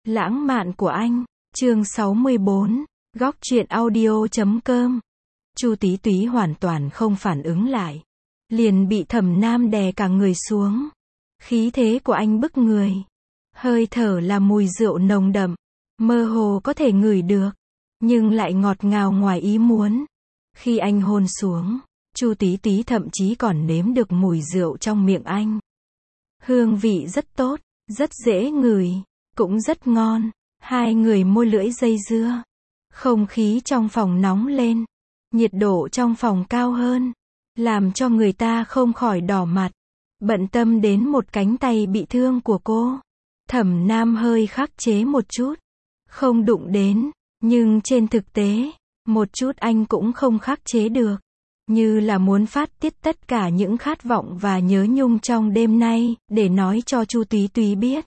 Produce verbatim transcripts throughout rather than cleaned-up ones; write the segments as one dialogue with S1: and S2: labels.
S1: Lãng mạn của anh, chương sáu mươi bốn, góc truyện audio chấm com. Chu Tí Túy hoàn toàn không phản ứng lại, liền bị Thẩm Nam đè cả người xuống. Khí thế của anh bức người, hơi thở là mùi rượu nồng đậm, mơ hồ có thể ngửi được, nhưng lại ngọt ngào ngoài ý muốn. Khi anh hôn xuống, Chu Tí Túy thậm chí còn nếm được mùi rượu trong miệng anh. Hương vị rất tốt, rất dễ ngửi, cũng rất ngon. Hai người môi lưỡi dây dưa. Không khí trong phòng nóng lên, nhiệt độ trong phòng cao hơn, làm cho người ta không khỏi đỏ mặt, bận tâm đến một cánh tay bị thương của cô. Thẩm Nam hơi khắc chế một chút, không đụng đến, nhưng trên thực tế, một chút anh cũng không khắc chế được, như là muốn phát tiết tất cả những khát vọng và nhớ nhung trong đêm nay, để nói cho Chu Tí Túy biết.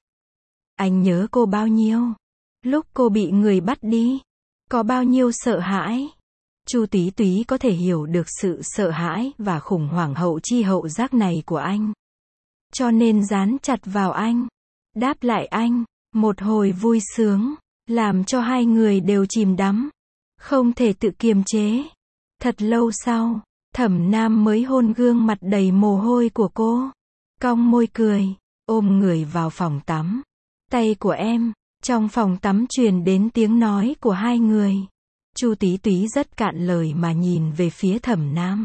S1: Anh nhớ cô bao nhiêu? Lúc cô bị người bắt đi, có bao nhiêu sợ hãi? Chu Tí Túy có thể hiểu được sự sợ hãi và khủng hoảng hậu chi hậu giác này của anh. Cho nên dán chặt vào anh, đáp lại anh, một hồi vui sướng, làm cho hai người đều chìm đắm, không thể tự kiềm chế. Thật lâu sau, Thẩm Nam mới hôn gương mặt đầy mồ hôi của cô, cong môi cười, ôm người vào phòng tắm. Tay của em. Trong phòng tắm truyền đến tiếng nói của hai người. Chu Tí Túy rất cạn lời mà nhìn về phía Thẩm Nam.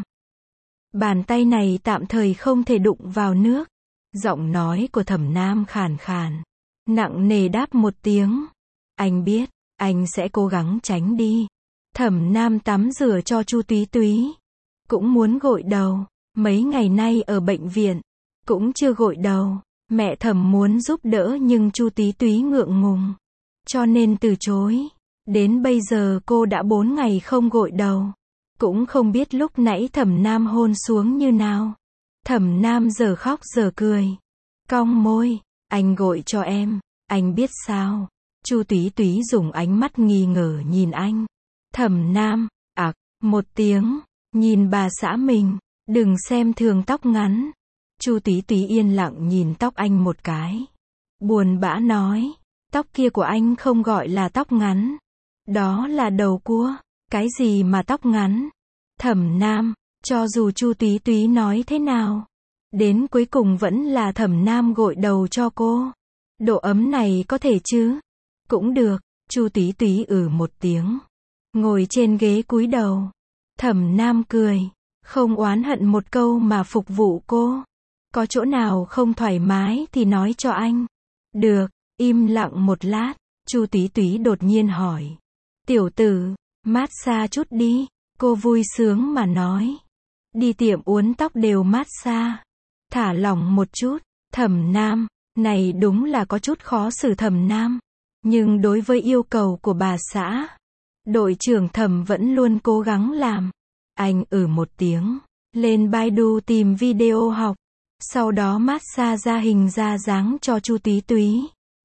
S1: Bàn tay này tạm thời không thể đụng vào nước. Giọng nói của Thẩm Nam khàn khàn, nặng nề đáp một tiếng. Anh biết, anh sẽ cố gắng tránh đi. Thẩm Nam tắm rửa cho Chu Tí Túy, cũng muốn gội đầu. Mấy ngày nay ở bệnh viện, cũng chưa gội đầu. Mẹ Thẩm muốn giúp đỡ nhưng Chu Tí Túy ngượng ngùng, cho nên từ chối. Đến bây giờ cô đã bốn ngày không gội đầu, cũng không biết lúc nãy Thẩm Nam hôn xuống như nào. Thẩm Nam giờ khóc giờ cười, cong môi, anh gội cho em, anh biết sao? Chu Tí Túy dùng ánh mắt nghi ngờ nhìn anh. Thẩm Nam, ạc, một tiếng, nhìn bà xã mình, đừng xem thường tóc ngắn. Chu Tí Túy yên lặng nhìn tóc anh một cái, buồn bã nói, tóc kia của anh không gọi là tóc ngắn, đó là đầu cua. Cái gì mà tóc ngắn? Thẩm Nam, cho dù Chu Tí Túy nói thế nào, đến cuối cùng vẫn là Thẩm Nam gội đầu cho cô. Độ ấm này có thể chứ? Cũng được. Chu Tí Túy ừ một tiếng, ngồi trên ghế cúi đầu. Thẩm Nam cười, không oán hận một câu mà phục vụ cô. Có chỗ nào không thoải mái thì nói cho anh. Được. Im lặng một lát, Chu Tí Túy đột nhiên hỏi. Tiểu tử, mát xa chút đi. Cô vui sướng mà nói. Đi tiệm uốn tóc đều mát xa. Thả lỏng một chút. Thẩm Nam, này đúng là có chút khó xử Thẩm Nam. Nhưng đối với yêu cầu của bà xã, đội trưởng Thẩm vẫn luôn cố gắng làm. Anh ừ một tiếng, lên Baidu tìm video học. Sau đó massage ra hình ra dáng cho Chu Tí Túy.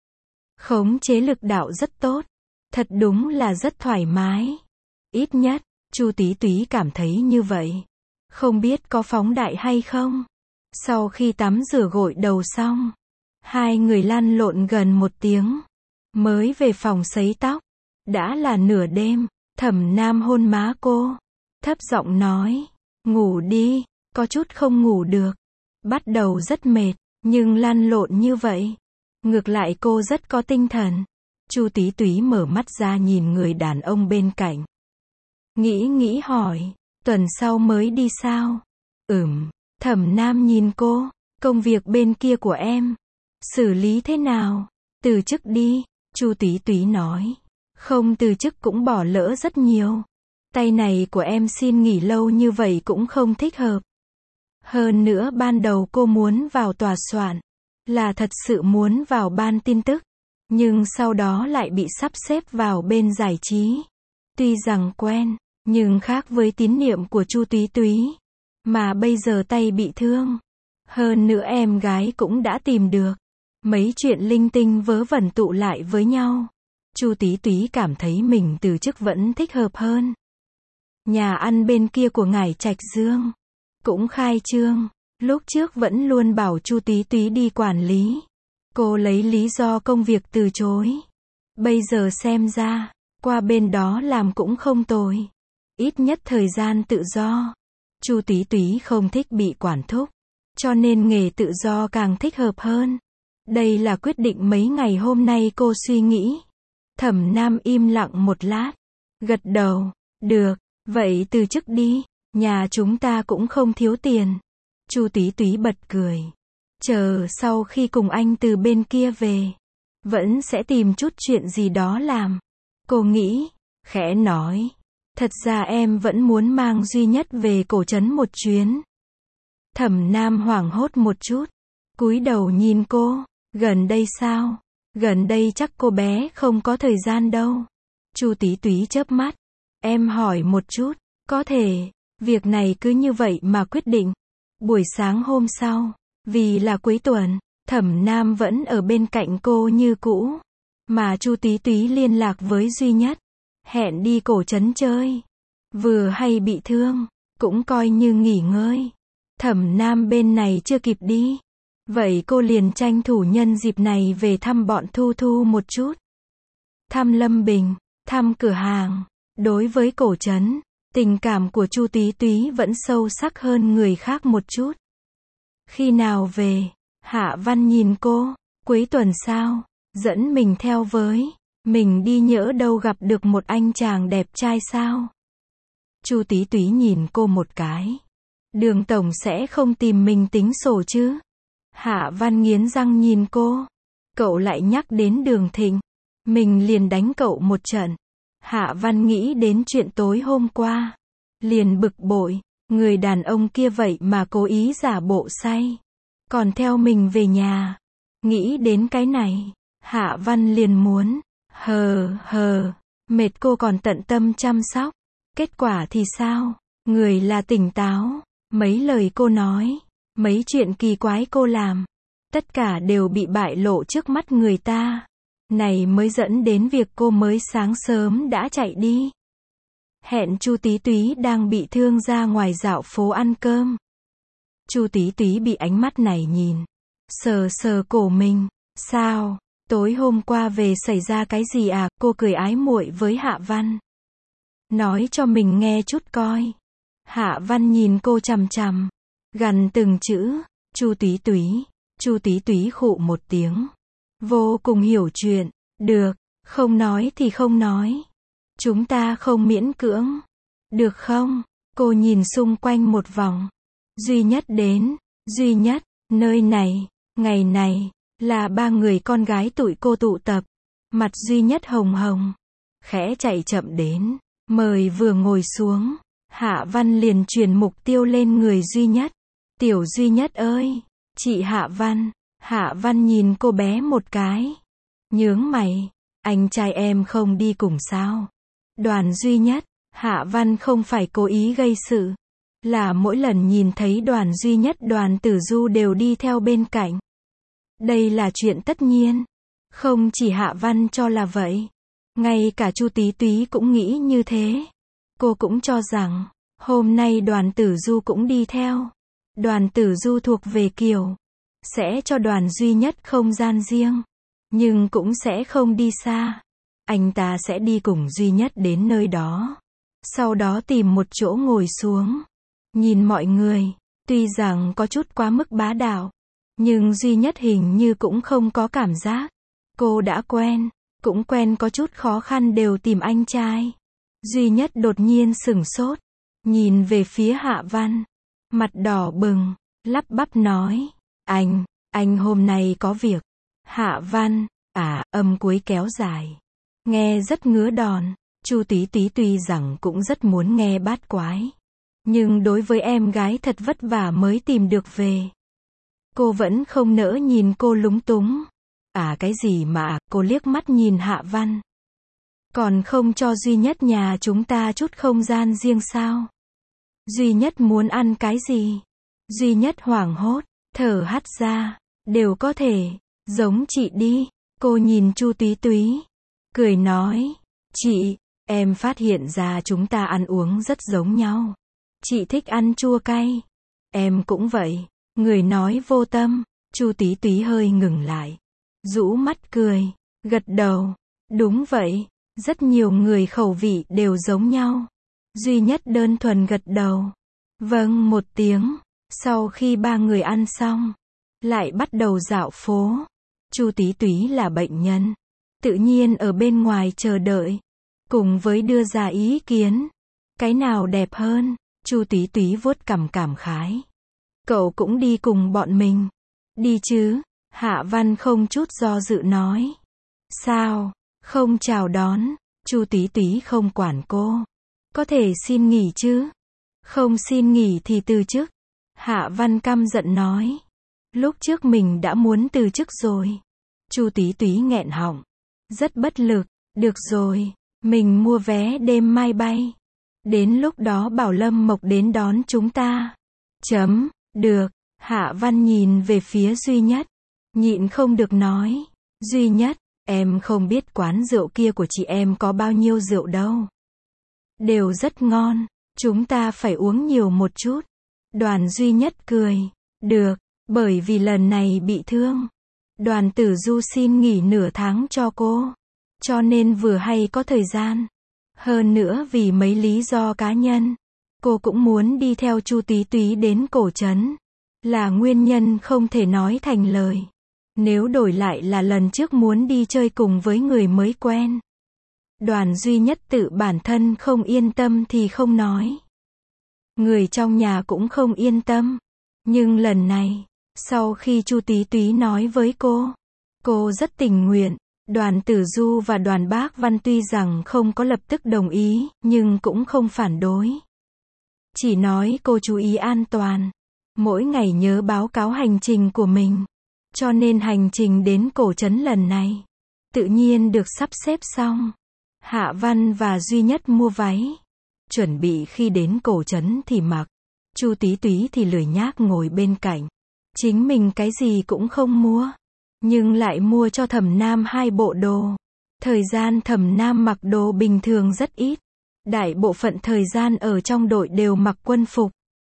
S1: Khống chế lực đạo rất tốt, thật đúng là rất thoải mái. Ít nhất, Chu Tí Túy cảm thấy như vậy. Không biết có phóng đại hay không? Sau khi tắm rửa gội đầu xong, hai người lăn lộn gần một tiếng, mới về phòng sấy tóc. Đã là nửa đêm, Thẩm Nam hôn má cô, thấp giọng nói, ngủ đi, có chút không ngủ được. Bắt đầu rất mệt, nhưng lăn lộn như vậy, ngược lại cô rất có tinh thần. Chu Tí Túy mở mắt ra nhìn người đàn ông bên cạnh. Nghĩ nghĩ hỏi, tuần sau mới đi sao? Ừm. Thẩm Nam nhìn cô, công việc bên kia của em, xử lý thế nào? Từ chức đi. Chu Tí Túy nói, không từ chức cũng bỏ lỡ rất nhiều. Tay này của em xin nghỉ lâu như vậy cũng không thích hợp. Hơn nữa ban đầu cô muốn vào tòa soạn, là thật sự muốn vào ban tin tức, nhưng sau đó lại bị sắp xếp vào bên giải trí. Tuy rằng quen, nhưng khác với tín niệm của Chu Tí Túy, mà bây giờ tay bị thương. Hơn nữa em gái cũng đã tìm được. Mấy chuyện linh tinh vớ vẩn tụ lại với nhau. Chu Tí Túy cảm thấy mình từ chức vẫn thích hợp hơn. Nhà ăn bên kia của ngải Trạch Dương cũng khai trương. Lúc trước vẫn luôn bảo Chu Tí Túy đi quản lý. Cô lấy lý do công việc từ chối. Bây giờ xem ra, qua bên đó làm cũng không tồi. Ít nhất thời gian tự do. Chu Túy Túy không thích bị quản thúc, cho nên nghề tự do càng thích hợp hơn. Đây là quyết định mấy ngày hôm nay cô suy nghĩ. Thẩm Nam im lặng một lát, gật đầu, được, vậy từ chức đi, nhà chúng ta cũng không thiếu tiền. Chu Túy Túy bật cười. Chờ sau khi cùng anh từ bên kia về, vẫn sẽ tìm chút chuyện gì đó làm. Cô nghĩ, khẽ nói, thật ra em vẫn muốn mang Duy Nhất về cổ trấn một chuyến. Thẩm Nam hoảng hốt một chút, cúi đầu nhìn cô, gần đây sao? Gần đây chắc cô bé không có thời gian đâu. Chu Túy Túy chớp mắt, em hỏi một chút, có thể, việc này cứ như vậy mà quyết định. Buổi sáng hôm sau, vì là cuối tuần, Thẩm Nam vẫn ở bên cạnh cô như cũ, mà Chu Túy Túy liên lạc với Duy Nhất, hẹn đi cổ trấn chơi. Vừa hay bị thương, cũng coi như nghỉ ngơi. Thẩm Nam bên này chưa kịp đi, vậy cô liền tranh thủ nhân dịp này về thăm bọn Thu Thu một chút. Thăm Lâm Bình, thăm cửa hàng. Đối với cổ trấn, tình cảm của Chu Túy Túy vẫn sâu sắc hơn người khác một chút. Khi nào về? Hạ Văn nhìn cô, cuối tuần sao? Dẫn mình theo với. Mình đi nhỡ đâu gặp được một anh chàng đẹp trai sao? Chu Túy Túy nhìn cô một cái. Đường tổng sẽ không tìm mình tính sổ chứ? Hạ Văn nghiến răng nhìn cô. Cậu lại nhắc đến Đường Thịnh, mình liền đánh cậu một trận. Hạ Văn nghĩ đến chuyện tối hôm qua, liền bực bội, người đàn ông kia vậy mà cố ý giả bộ say, còn theo mình về nhà. Nghĩ đến cái này, Hạ Văn liền muốn, hờ hờ, mệt cô còn tận tâm chăm sóc. Kết quả thì sao? Người là tỉnh táo, mấy lời cô nói, mấy chuyện kỳ quái cô làm, tất cả đều bị bại lộ trước mắt người ta. Này mới dẫn đến việc cô mới sáng sớm đã chạy đi. Hẹn Chu Túy Túy đang bị thương ra ngoài dạo phố ăn cơm. Chu Túy Túy bị ánh mắt này nhìn, sờ sờ cổ mình. Sao? Tối hôm qua về xảy ra cái gì à? Cô cười ái muội với Hạ Văn. Nói cho mình nghe chút coi. Hạ Văn nhìn cô chằm chằm, gằn từng chữ. Chu Túy Túy. Chu Túy Túy khụ một tiếng. Vô cùng hiểu chuyện. Được, không nói thì không nói. Chúng ta không miễn cưỡng. Được không? Cô nhìn xung quanh một vòng. Duy Nhất đến. Duy Nhất, nơi này, ngày này, là ba người con gái tụi cô tụ tập. Mặt Duy Nhất hồng hồng, khẽ chạy chậm đến. Mời vừa ngồi xuống, Hạ Văn liền truyền mục tiêu lên người Duy Nhất. Tiểu Duy Nhất ơi, chị Hạ Văn. Hạ Văn nhìn cô bé một cái, nhướng mày, anh trai em không đi cùng sao? Đoàn Duy Nhất. Hạ Văn không phải cố ý gây sự, là mỗi lần nhìn thấy Đoàn Duy Nhất Đoàn Tử Du đều đi theo bên cạnh. Đây là chuyện tất nhiên. Không chỉ Hạ Văn cho là vậy, ngay cả Chu Túy Túy cũng nghĩ như thế. Cô cũng cho rằng, hôm nay Đoàn Tử Du cũng đi theo. Đoàn Tử Du thuộc về kiểu, sẽ cho Đoàn Duy Nhất không gian riêng, nhưng cũng sẽ không đi xa. Anh ta sẽ đi cùng Duy Nhất đến nơi đó, sau đó tìm một chỗ ngồi xuống, nhìn mọi người. Tuy rằng có chút quá mức bá đạo, nhưng Duy Nhất hình như cũng không có cảm giác. Cô đã quen, cũng quen có chút khó khăn đều tìm anh trai. Duy Nhất đột nhiên sửng sốt, nhìn về phía Hạ Văn, mặt đỏ bừng, lắp bắp nói, anh, anh hôm nay có việc. Hạ Văn, à, âm cuối kéo dài, nghe rất ngứa đòn. Chu Túy Túy tuy rằng cũng rất muốn nghe bát quái, nhưng đối với em gái thật vất vả mới tìm được về, cô vẫn không nỡ nhìn cô lúng túng. À cái gì mà, cô liếc mắt nhìn Hạ Văn. Còn không cho Duy Nhất nhà chúng ta chút không gian riêng sao? Duy Nhất muốn ăn cái gì? Duy Nhất hoảng hốt, thở hắt ra, đều có thể, giống chị đi. Cô nhìn Chu Túy Túy, cười nói, chị, em phát hiện ra chúng ta ăn uống rất giống nhau. Chị thích ăn chua cay, em cũng vậy. Người nói vô tâm. Chu Túy Túy hơi ngừng lại, rũ mắt cười, gật đầu, Đúng vậy, rất nhiều người khẩu vị đều giống nhau. Duy Nhất đơn thuần gật đầu. Vâng một tiếng. Sau khi ba người ăn xong, lại bắt đầu dạo phố. Chu Tí Túy là bệnh nhân, tự nhiên ở bên ngoài chờ đợi, cùng với đưa ra ý kiến. Cái nào đẹp hơn? Chu Tí Túy vuốt cằm cảm khái. Cậu cũng đi cùng bọn mình. Đi chứ? Hạ Văn không chút do dự nói. Sao? Không chào đón? Chu Tí Túy không quản cô. Có thể xin nghỉ chứ? Không xin nghỉ thì từ chức. Hạ Văn căm giận nói. Lúc trước mình đã muốn từ chức rồi. Chu Tí Túy nghẹn họng. Rất bất lực. Được rồi, mình mua vé đêm mai bay. Đến lúc đó bảo Lâm Mộc đến đón chúng ta. Chấm, được. Hạ Văn nhìn về phía Duy Nhất. Nhịn không được nói. Duy Nhất, em không biết quán rượu kia của chị em có bao nhiêu rượu đâu. Đều rất ngon. Chúng ta phải uống nhiều một chút. Đoàn Duy Nhất cười. Được, bởi vì lần này bị thương. Đoàn Tử Du xin nghỉ nửa tháng cho cô. Cho nên vừa hay có thời gian. Hơn nữa vì mấy lý do cá nhân, cô cũng muốn đi theo Chu Tí Túy đến cổ trấn. Là nguyên nhân không thể nói thành lời. Nếu đổi lại là lần trước muốn đi chơi cùng với người mới quen. Đoàn Duy Nhất tự bản thân không yên tâm thì không nói. Người trong nhà cũng không yên tâm. Nhưng lần này, sau khi Chu Tí Túy nói với cô, cô rất tình nguyện. Đoàn Tử Du và đoàn Bác Văn tuy rằng không có lập tức đồng ý, nhưng cũng không phản đối. Chỉ nói cô chú ý an toàn. Mỗi ngày nhớ báo cáo hành trình của mình. Cho nên hành trình đến cổ trấn lần này, tự nhiên được sắp xếp xong. Hạ Văn và Duy Nhất mua váy. Chuẩn bị khi đến cổ trấn thì mặc. Chu Tí Túy thì lười nhác ngồi bên cạnh. Chính mình cái gì cũng không mua. Nhưng lại mua cho Thẩm Nam hai bộ đồ. Thời gian Thẩm Nam mặc đồ bình thường rất ít. Đại bộ phận thời gian ở trong đội đều mặc quân phục.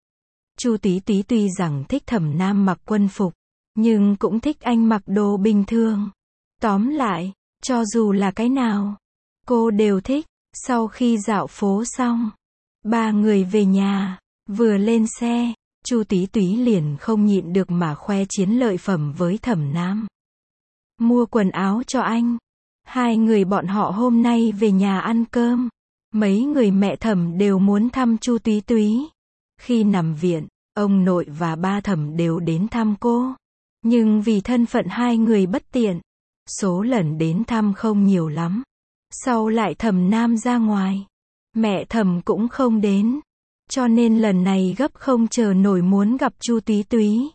S1: Chu Tí Túy tuy rằng thích Thẩm Nam mặc quân phục, nhưng cũng thích anh mặc đồ bình thường. Tóm lại, cho dù là cái nào, cô đều thích. Sau khi dạo phố xong, ba người về nhà. Vừa lên xe, Chu Tí Túy liền không nhịn được mà khoe chiến lợi phẩm với Thẩm Nam. Mua quần áo cho anh. Hai người bọn họ hôm nay về nhà ăn cơm. Mấy người mẹ Thẩm đều muốn thăm Chu Tí Túy. Khi nằm viện, ông nội và ba Thẩm đều đến thăm cô. Nhưng vì thân phận hai người bất tiện, số lần đến thăm không nhiều lắm. Sau lại Thẩm Nam ra ngoài, mẹ Thẩm cũng không đến. Cho nên lần này gấp không chờ nổi muốn gặp Chu Tí Túy.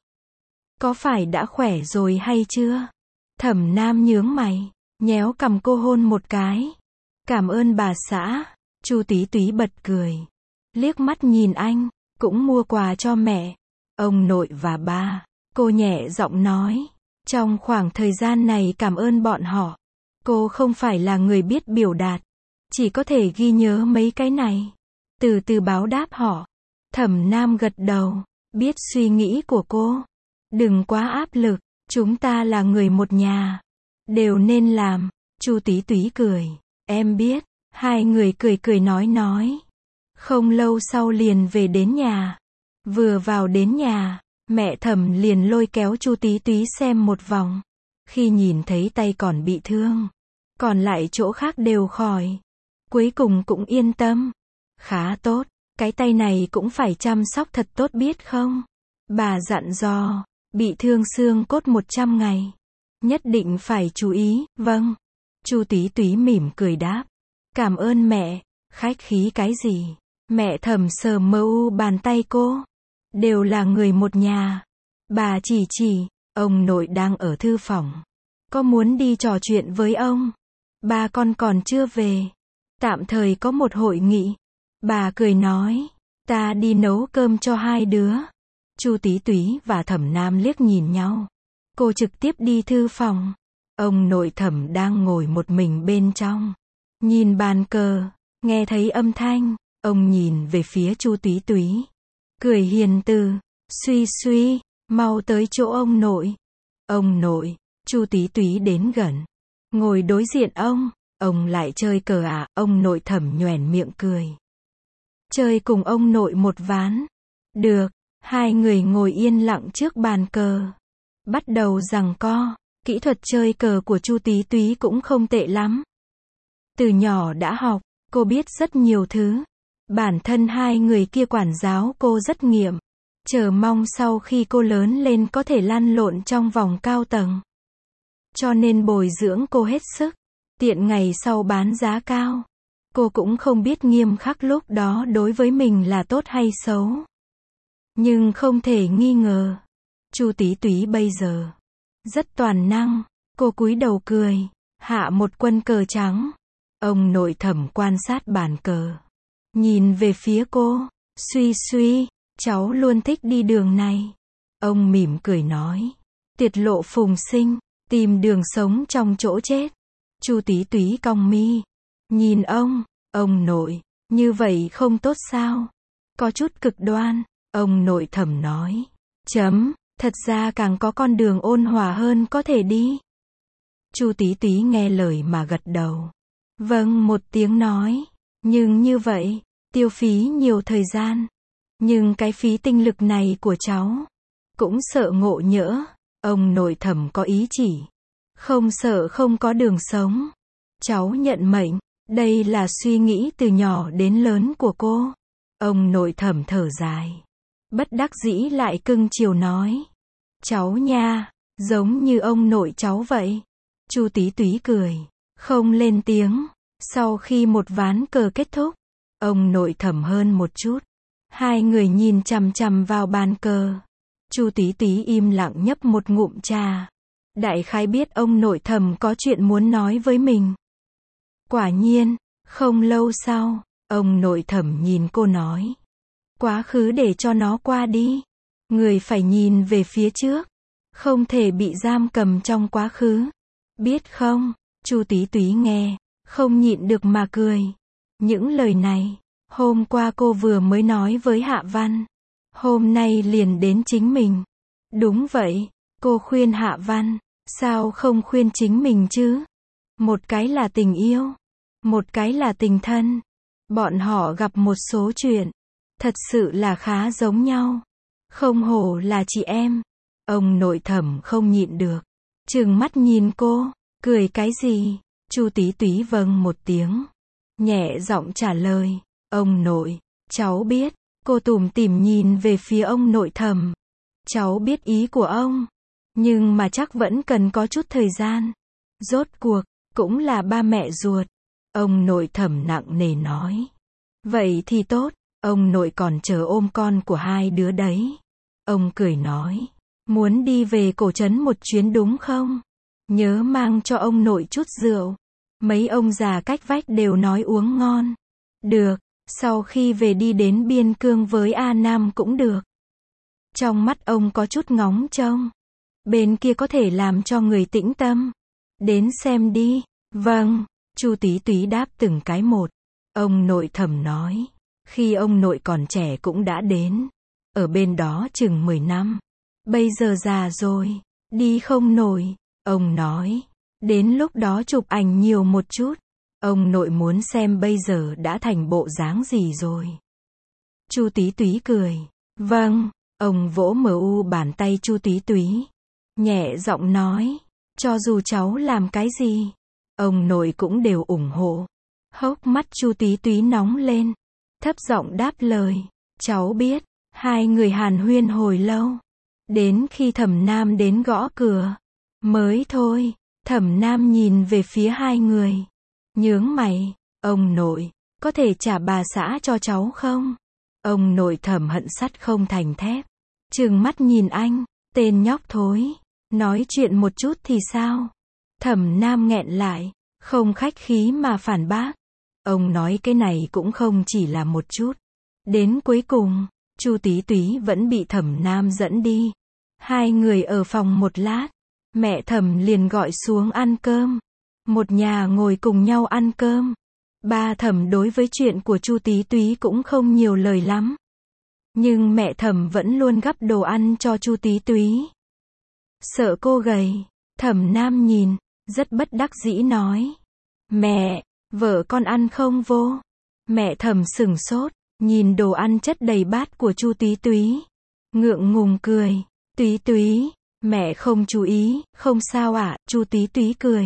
S1: Có phải đã khỏe rồi hay chưa? Thẩm Nam nhướng mày, nhéo cằm cô hôn một cái. Cảm ơn bà xã. Chu Tí Túy bật cười. Liếc mắt nhìn anh, cũng mua quà cho mẹ, ông nội và ba. Cô nhẹ giọng nói. Trong khoảng thời gian này cảm ơn bọn họ. Cô không phải là người biết biểu đạt. Chỉ có thể ghi nhớ mấy cái này. Từ từ báo đáp họ. Thẩm Nam gật đầu. Biết suy nghĩ của cô. Đừng quá áp lực. Chúng ta là người một nhà. Đều nên làm. Chu Tí Túy cười. Em biết. Hai người cười cười nói nói. Không lâu sau liền về đến nhà. Vừa vào đến nhà, mẹ Thẩm liền lôi kéo Chu Tí Túy xem một vòng. Khi nhìn thấy tay còn bị thương, còn lại chỗ khác đều khỏi. Cuối cùng cũng yên tâm. Khá tốt. Cái tay này cũng phải chăm sóc thật tốt biết không? Bà dặn dò. Bị thương xương cốt một trăm ngày. Nhất định phải chú ý. Vâng. Chu Tí Túy mỉm cười đáp. Cảm ơn mẹ. Khách khí cái gì? Mẹ Thẩm sờ mờ u bàn tay cô. Đều là người một nhà. Bà chỉ chỉ. Ông nội đang ở thư phòng. Có muốn đi trò chuyện với ông? Ba con còn chưa về. Tạm thời có một hội nghị. Bà cười nói. Ta đi nấu cơm cho hai đứa. Chu Tí Túy và Thẩm Nam liếc nhìn nhau. Cô trực tiếp đi thư phòng. Ông nội Thẩm đang ngồi một mình bên trong. Nhìn bàn cờ. Nghe thấy âm thanh. Ông nhìn về phía Chu Tí Túy. Cười hiền từ. Suy suy. Mau tới chỗ ông nội. Ông nội. Chu Tí Túy đến gần. Ngồi đối diện ông. Ông lại chơi cờ à? Ông nội Thẩm nhoẻn miệng cười. Chơi cùng ông nội một ván. Được. Hai người ngồi yên lặng trước bàn cờ. Bắt đầu giằng co. Kỹ thuật chơi cờ của Chu Tí Túy cũng không tệ lắm. Từ nhỏ đã học, cô biết rất nhiều thứ. Bản thân hai người kia quản giáo cô rất nghiêm. Chờ mong sau khi cô lớn lên có thể lăn lộn trong vòng cao tầng. Cho nên bồi dưỡng cô hết sức. Tiện ngày sau bán giá cao. Cô cũng không biết nghiêm khắc lúc đó đối với mình là tốt hay xấu. Nhưng không thể nghi ngờ. Chu Tí Túy bây giờ rất toàn năng. Cô cúi đầu cười. Hạ một quân cờ trắng. Ông nội Thẩm quan sát bàn cờ. Nhìn về phía cô. Suy suy. Cháu luôn thích đi đường này. Ông mỉm cười nói. Tiệt lộ phùng sinh. Tìm đường sống trong chỗ chết. Chu Tí Túy cong mi. Nhìn ông. Ông nội. Như vậy không tốt sao? Có chút cực đoan. Ông nội Thẩm nói. Chấm. Thật ra càng có con đường ôn hòa hơn có thể đi. Chu Tí Túy nghe lời mà gật đầu. Vâng một tiếng nói. Nhưng như vậy, tiêu phí nhiều thời gian. Nhưng cái phí tinh lực này của cháu, cũng sợ ngộ nhỡ. Ông nội Thẩm có ý chỉ. Không sợ không có đường sống. Cháu nhận mệnh. Đây là suy nghĩ từ nhỏ đến lớn của cô. Ông nội Thẩm thở dài. Bất đắc dĩ lại cưng chiều nói. Cháu nha, giống như ông nội cháu vậy. Chu Tí Túy cười. Không lên tiếng. Sau khi một ván cờ kết thúc, ông nội Thẩm hơn một chút. Hai người nhìn chằm chằm vào bàn cờ. Chu Tí Túy im lặng nhấp một ngụm trà. Đại khái biết ông nội Thẩm có chuyện muốn nói với mình. Quả nhiên, không lâu sau, ông nội Thẩm nhìn cô nói. Quá khứ để cho nó qua đi. Người phải nhìn về phía trước. Không thể bị giam cầm trong quá khứ. Biết không? Chu Tí Túy nghe, không nhịn được mà cười. Những lời này, hôm qua cô vừa mới nói với Hạ Văn. Hôm nay liền đến chính mình. Đúng vậy, cô khuyên Hạ Văn. Sao không khuyên chính mình chứ? Một cái là tình yêu. Một cái là tình thân. Bọn họ gặp một số chuyện. Thật sự là khá giống nhau. Không hổ là chị em. Ông nội Thẩm không nhịn được. Trừng mắt nhìn cô. Cười cái gì? Chu Tí Túy vâng một tiếng. Nhẹ giọng trả lời. Ông nội, cháu biết. Cô tủm tỉm nhìn về phía ông nội Thẩm. Cháu biết ý của ông. Nhưng mà chắc vẫn cần có chút thời gian. Rốt cuộc, cũng là ba mẹ ruột. Ông nội Thẩm nặng nề nói. Vậy thì tốt. Ông nội còn chờ ôm con của hai đứa đấy. Ông cười nói. Muốn đi về cổ trấn một chuyến đúng không? Nhớ mang cho ông nội chút rượu. Mấy ông già cách vách đều nói uống ngon. Được, sau khi về đi đến biên cương với A Nam cũng được. Trong mắt ông có chút ngóng trông. Bên kia có thể làm cho người tĩnh tâm. Đến xem đi. Vâng, Chu Tí Túy đáp từng cái một. Ông nội Thẩm nói. Khi ông nội còn trẻ cũng đã đến. Ở bên đó chừng mười năm. Bây giờ già rồi. Đi không nổi. Ông nói. Đến lúc đó chụp ảnh nhiều một chút. Ông nội muốn xem bây giờ đã thành bộ dáng gì rồi. Chu Tí Túy cười. Vâng. Ông vỗ mờ u bàn tay Chu Tí Túy. Nhẹ giọng nói. Cho dù cháu làm cái gì, ông nội cũng đều ủng hộ. Hốc mắt Chu Tí Túy nóng lên. Thấp giọng đáp lời. Cháu biết. Hai người hàn huyên hồi lâu. Đến khi Thẩm Nam đến gõ cửa. Mới thôi. Thẩm Nam nhìn về phía hai người. Nhướng mày. Ông nội, có thể trả bà xã cho cháu không? Ông nội Thẩm hận sắt không thành thép. Trừng mắt nhìn anh. Tên nhóc thối. Nói chuyện một chút thì sao? Thẩm Nam nghẹn lại. Không khách khí mà phản bác. Ông nói cái này cũng không chỉ là một chút. Đến cuối cùng, Chu Tí Túy vẫn bị Thẩm Nam dẫn đi. Hai người ở phòng một lát. Mẹ Thẩm liền gọi xuống ăn cơm. Một nhà ngồi cùng nhau ăn cơm. Ba Thẩm đối với chuyện của Chu Tí Túy cũng không nhiều lời lắm. Nhưng mẹ Thẩm vẫn luôn gắp đồ ăn cho Chu Tí Túy. Sợ cô gầy, Thẩm Nam nhìn, rất bất đắc dĩ nói. Mẹ, vợ con ăn không vô? Mẹ Thẩm sửng sốt, nhìn đồ ăn chất đầy bát của Chu Tí Túy. Ngượng ngùng cười. Túy Túy, mẹ không chú ý, không sao ạ, à? Chu Tí Túy cười.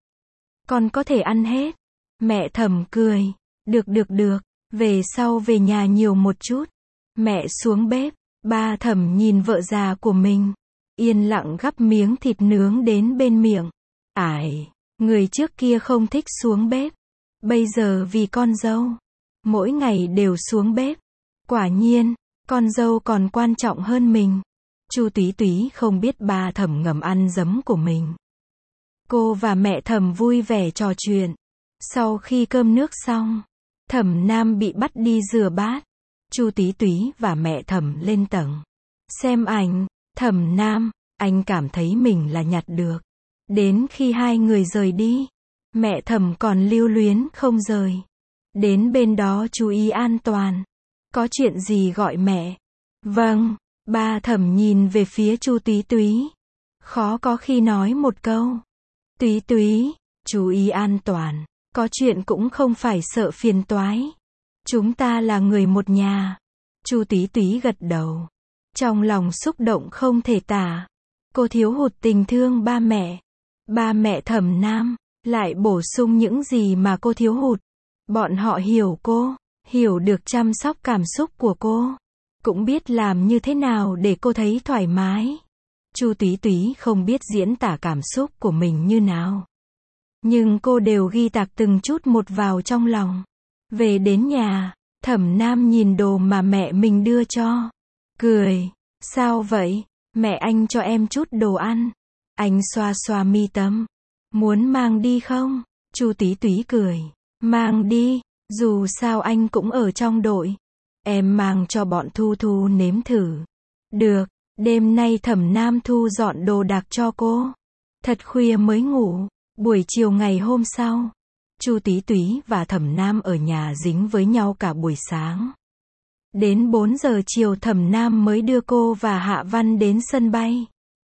S1: Con có thể ăn hết. Mẹ Thẩm cười. Được được được, về sau về nhà nhiều một chút. Mẹ xuống bếp, ba Thẩm nhìn vợ già của mình, yên lặng gắp miếng thịt nướng đến bên miệng. Ải, người trước kia không thích xuống bếp. Bây giờ vì con dâu, mỗi ngày đều xuống bếp. Quả nhiên, con dâu còn quan trọng hơn mình. Chu Tí Túy không biết ba Thẩm ngầm ăn giấm của mình. Cô và mẹ Thẩm vui vẻ trò chuyện. Sau khi cơm nước xong, Thẩm Nam bị bắt đi rửa bát. Chu Tí Túy và mẹ Thẩm lên tầng xem ảnh. Thẩm Nam, anh cảm thấy mình là nhặt được. Đến khi hai người rời đi, mẹ Thẩm còn lưu luyến không rời. Đến bên đó chú ý an toàn. Có chuyện gì gọi mẹ. Vâng, ba Thẩm nhìn về phía Chu Tí Túy. Khó có khi nói một câu. Túy Túy, chú ý an toàn. Có chuyện cũng không phải sợ phiền toái. Chúng ta là người một nhà. Chu Tí Túy gật đầu. Trong lòng xúc động không thể tả. Cô thiếu hụt tình thương ba mẹ. Ba mẹ Thẩm Nam lại bổ sung những gì mà cô thiếu hụt. Bọn họ hiểu cô, hiểu được chăm sóc cảm xúc của cô, cũng biết làm như thế nào để cô thấy thoải mái. Chu Tí Túy không biết diễn tả cảm xúc của mình như nào, nhưng cô đều ghi tạc từng chút một vào trong lòng. Về đến nhà, Thẩm Nam nhìn đồ mà mẹ mình đưa cho, cười. Sao vậy? Mẹ anh cho em chút đồ ăn. Anh xoa xoa mi tâm. Muốn mang đi không? Chu Tí Túy cười. Mang đi, dù sao anh cũng ở trong đội. Em mang cho bọn Thu Thu nếm thử. Được, đêm nay Thẩm Nam thu dọn đồ đạc cho cô. Thật khuya mới ngủ. Buổi chiều ngày hôm sau, Chu Tí Túy và Thẩm Nam ở nhà dính với nhau cả buổi sáng. Đến bốn giờ chiều Thẩm Nam mới đưa cô và Hạ Văn đến sân bay.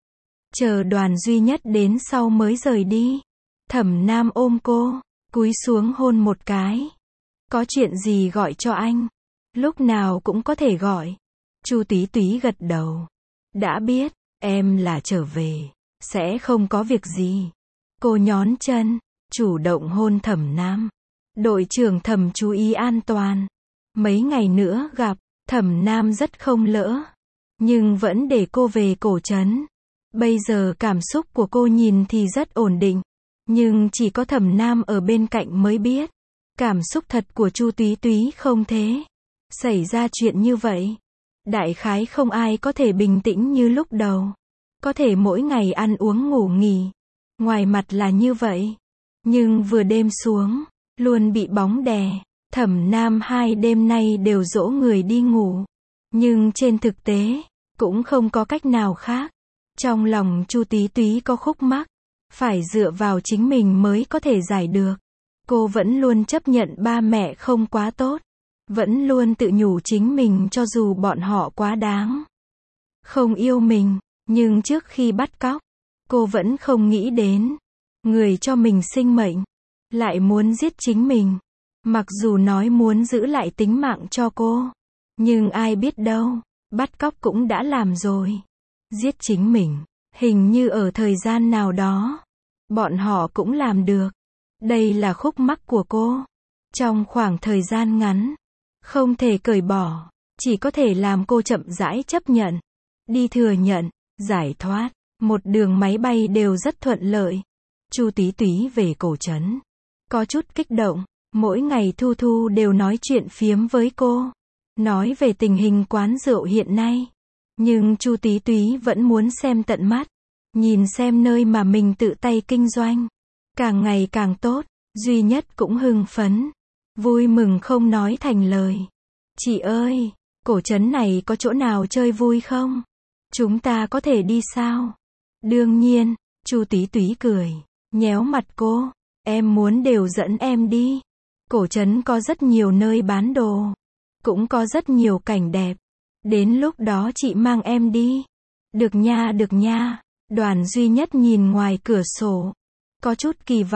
S1: Chờ Đoàn Duy Nhất đến sau mới rời đi. Thẩm Nam ôm cô, cúi xuống hôn một cái. Có chuyện gì gọi cho anh. Lúc nào cũng có thể gọi. Chu Tí Túy gật đầu. Đã biết, em là trở về. Sẽ không có việc gì. Cô nhón chân, chủ động hôn Thẩm Nam. Đội trưởng Thẩm chú ý an toàn. Mấy ngày nữa gặp, Thẩm Nam rất không lỡ. Nhưng vẫn để cô về cổ trấn. Bây giờ cảm xúc của cô nhìn thì rất ổn định. Nhưng chỉ có Thẩm Nam ở bên cạnh mới biết. Cảm xúc thật của Chu Tí Túy không thế. Xảy ra chuyện như vậy. Đại khái không ai có thể bình tĩnh như lúc đầu. Có thể mỗi ngày ăn uống ngủ nghỉ. Ngoài mặt là như vậy. Nhưng vừa đêm xuống, luôn bị bóng đè. Thẩm Nam hai đêm nay đều dỗ người đi ngủ. Nhưng trên thực tế, cũng không có cách nào khác. Trong lòng Chu Tí Túy có khúc mắc. Phải dựa vào chính mình mới có thể giải được. Cô vẫn luôn chấp nhận ba mẹ không quá tốt. Vẫn luôn tự nhủ chính mình cho dù bọn họ quá đáng. Không yêu mình, nhưng trước khi bắt cóc, cô vẫn không nghĩ đến. Người cho mình sinh mệnh, lại muốn giết chính mình. Mặc dù nói muốn giữ lại tính mạng cho cô. Nhưng ai biết đâu, bắt cóc cũng đã làm rồi. Giết chính mình, hình như ở thời gian nào đó, bọn họ cũng làm được. Đây là khúc mắc của cô. Trong khoảng thời gian ngắn, không thể cởi bỏ, chỉ có thể làm cô chậm rãi chấp nhận, đi thừa nhận, giải thoát. Một đường máy bay đều rất thuận lợi. Chu Tí Túy về cổ trấn, có chút kích động. Mỗi ngày Thu Thu đều nói chuyện phiếm với cô, nói về tình hình quán rượu hiện nay. Nhưng Chu Tí Túy vẫn muốn xem tận mắt, nhìn xem nơi mà mình tự tay kinh doanh, càng ngày càng tốt. Duy Nhất cũng hưng phấn, vui mừng không nói thành lời. Chị ơi, cổ trấn này có chỗ nào chơi vui không? Chúng ta có thể đi sao? Đương nhiên, Chu Tí Túy cười, nhéo mặt cô. Em muốn đều dẫn em đi. Cổ trấn có rất nhiều nơi bán đồ, cũng có rất nhiều cảnh đẹp. Đến lúc đó chị mang em đi. Được nha, được nha. Đoàn Duy Nhất nhìn ngoài cửa sổ, có chút kỳ vọng.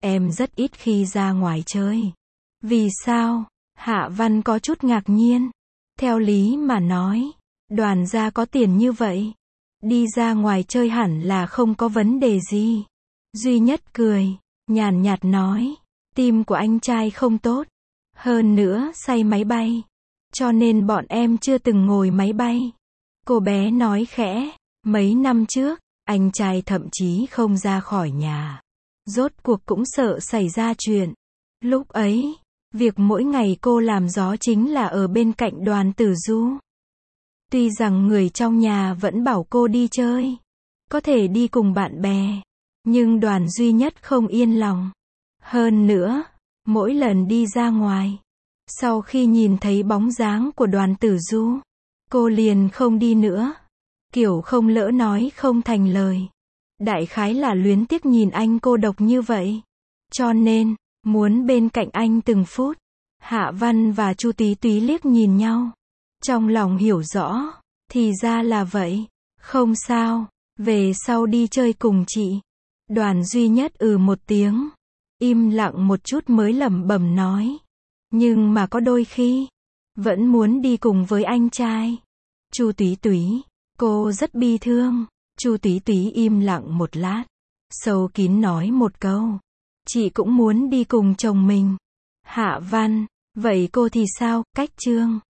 S1: Em rất ít khi ra ngoài chơi. Vì sao? Hạ Văn có chút ngạc nhiên. Theo lý mà nói, Đoàn gia có tiền như vậy, đi ra ngoài chơi hẳn là không có vấn đề gì. Duy Nhất cười, nhàn nhạt nói, tim của anh trai không tốt, hơn nữa say máy bay, cho nên bọn em chưa từng ngồi máy bay. Cô bé nói khẽ, mấy năm trước, anh trai thậm chí không ra khỏi nhà. Rốt cuộc cũng sợ xảy ra chuyện. Lúc ấy, việc mỗi ngày cô làm gió chính là ở bên cạnh Đoàn Tử Du. Tuy rằng người trong nhà vẫn bảo cô đi chơi, có thể đi cùng bạn bè, nhưng Đoàn Duy Nhất không yên lòng. Hơn nữa, mỗi lần đi ra ngoài, sau khi nhìn thấy bóng dáng của Đoàn Tử Du, cô liền không đi nữa. Kiểu không lỡ nói không thành lời. Đại khái là luyến tiếc nhìn anh cô độc như vậy. Cho nên, muốn bên cạnh anh từng phút. Hạ Văn và Chu Tí Túy liếc nhìn nhau. Trong lòng hiểu rõ, thì ra là vậy. Không sao, về sau đi chơi cùng chị. Đoàn Duy Nhất ừ một tiếng. Im lặng một chút mới lẩm bẩm nói. Nhưng mà có đôi khi, vẫn muốn đi cùng với anh trai. Chu Tí Túy, cô rất bi thương. Chu Tí Túy im lặng một lát, sâu kín nói một câu. Chị cũng muốn đi cùng chồng mình. Hạ Văn, vậy cô thì sao? Cách Chương